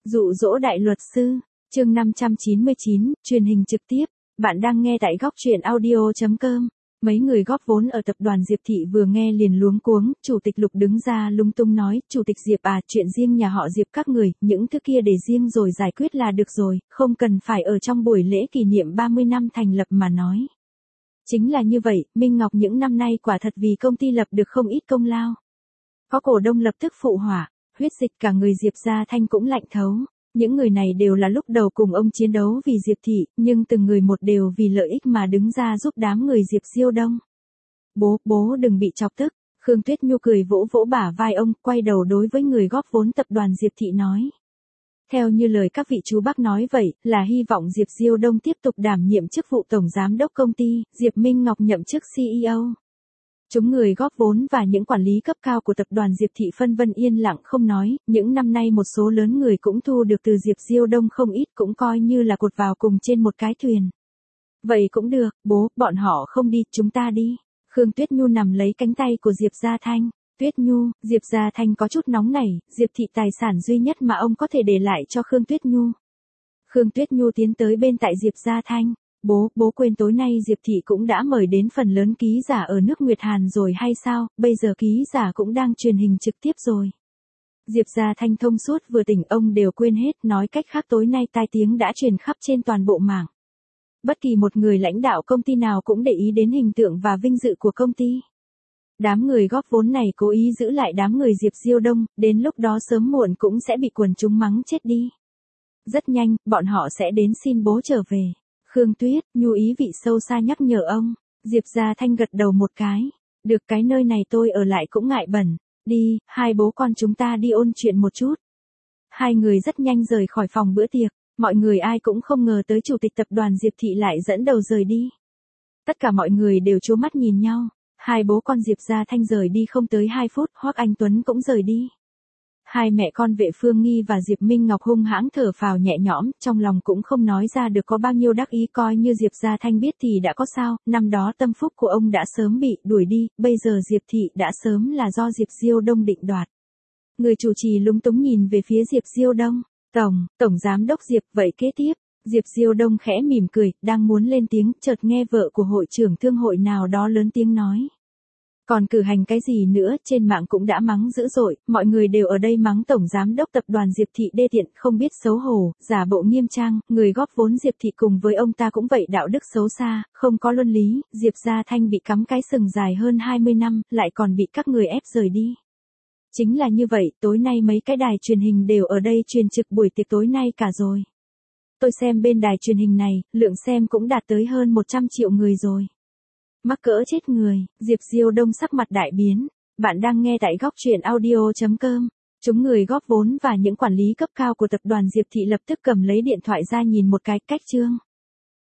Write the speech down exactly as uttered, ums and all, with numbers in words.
Dụ dỗ đại luật sư, chương năm trăm chín mươi chín, truyền hình trực tiếp. Bạn đang nghe tại góc truyện audio chấm com. Mấy người góp vốn ở tập đoàn Diệp Thị vừa nghe liền luống cuống, Chủ tịch Lục đứng ra lung tung nói, Chủ tịch Diệp à, chuyện riêng nhà họ Diệp các người, những thứ kia để riêng rồi giải quyết là được rồi, không cần phải ở trong buổi lễ kỷ niệm ba mươi năm thành lập mà nói. Chính là như vậy, Minh Ngọc những năm nay quả thật vì công ty lập được không ít công lao. Có cổ đông lập tức phụ họa, huyết dịch cả người Diệp Gia Thanh cũng lạnh thấu. Những người này đều là lúc đầu cùng ông chiến đấu vì Diệp Thị, nhưng từng người một đều vì lợi ích mà đứng ra giúp đám người Diệp Diêu Đông. Bố, bố đừng bị chọc tức, Khương Tuyết Nhu cười vỗ vỗ bả vai ông, quay đầu đối với người góp vốn tập đoàn Diệp Thị nói. Theo như lời các vị chú bác nói vậy, là hy vọng Diệp Diêu Đông tiếp tục đảm nhiệm chức vụ tổng giám đốc công ty, Diệp Minh Ngọc nhậm chức xê e ô. Chúng người góp vốn và những quản lý cấp cao của tập đoàn Diệp Thị phân vân yên lặng không nói, những năm nay một số lớn người cũng thu được từ Diệp Diêu Đông không ít, cũng coi như là cột vào cùng trên một cái thuyền. Vậy cũng được, bố, bọn họ không đi, chúng ta đi. Khương Tuyết Nhu nằm lấy cánh tay của Diệp Gia Thanh. Tuyết Nhu, Diệp Gia Thanh có chút nóng nảy, Diệp Thị tài sản duy nhất mà ông có thể để lại cho Khương Tuyết Nhu. Khương Tuyết Nhu tiến tới bên tại Diệp Gia Thanh. Bố, bố quên tối nay Diệp Thị cũng đã mời đến phần lớn ký giả ở nước Nguyệt Hàn rồi hay sao, bây giờ ký giả cũng đang truyền hình trực tiếp rồi. Diệp Gia Thanh thông suốt vừa tỉnh ông đều quên hết, nói cách khác tối nay tai tiếng đã truyền khắp trên toàn bộ mạng. Bất kỳ một người lãnh đạo công ty nào cũng để ý đến hình tượng và vinh dự của công ty. Đám người góp vốn này cố ý giữ lại đám người Diệp Diêu Đông, đến lúc đó sớm muộn cũng sẽ bị quần chúng mắng chết đi. Rất nhanh, bọn họ sẽ đến xin bố trở về. Khương Tuyết Nhu ý vị sâu xa nhắc nhở ông. Diệp Gia Thanh gật đầu một cái. Được, cái nơi này tôi ở lại cũng ngại bẩn. Đi, hai bố con chúng ta đi ôn chuyện một chút. Hai người rất nhanh rời khỏi phòng bữa tiệc. Mọi người ai cũng không ngờ tới chủ tịch tập đoàn Diệp Thị lại dẫn đầu rời đi. Tất cả mọi người đều trố mắt nhìn nhau. Hai bố con Diệp Gia Thanh rời đi không tới hai phút, Hoắc Anh Tuấn cũng rời đi. Hai mẹ con Vệ Phương Nghi và Diệp Minh Ngọc hung hãng thở phào nhẹ nhõm, trong lòng cũng không nói ra được có bao nhiêu đắc ý, coi như Diệp Gia Thanh biết thì đã có sao, năm đó tâm phúc của ông đã sớm bị đuổi đi, bây giờ Diệp Thị đã sớm là do Diệp Diêu Đông định đoạt. Người chủ trì lúng túng nhìn về phía Diệp Diêu Đông, Tổng, Tổng Giám đốc Diệp, vậy kế tiếp, Diệp Diêu Đông khẽ mỉm cười, đang muốn lên tiếng, chợt nghe vợ của hội trưởng thương hội nào đó lớn tiếng nói. Còn cử hành cái gì nữa, trên mạng cũng đã mắng dữ dội, mọi người đều ở đây mắng Tổng Giám đốc tập đoàn Diệp Thị đê tiện, không biết xấu hổ, giả bộ nghiêm trang, người góp vốn Diệp Thị cùng với ông ta cũng vậy, đạo đức xấu xa, không có luân lý, Diệp Gia Thanh bị cắm cái sừng dài hơn hai mươi năm, lại còn bị các người ép rời đi. Chính là như vậy, tối nay mấy cái đài truyền hình đều ở đây truyền trực buổi tiệc tối nay cả rồi. Tôi xem bên đài truyền hình này, lượng xem cũng đạt tới hơn một trăm triệu người rồi. Mắc cỡ chết người, Diệp Diêu Đông sắc mặt đại biến. Bạn đang nghe tại góc truyện audio chấm com. Chúng người góp vốn và những quản lý cấp cao của tập đoàn Diệp Thị lập tức cầm lấy điện thoại ra nhìn một cái, cách chương.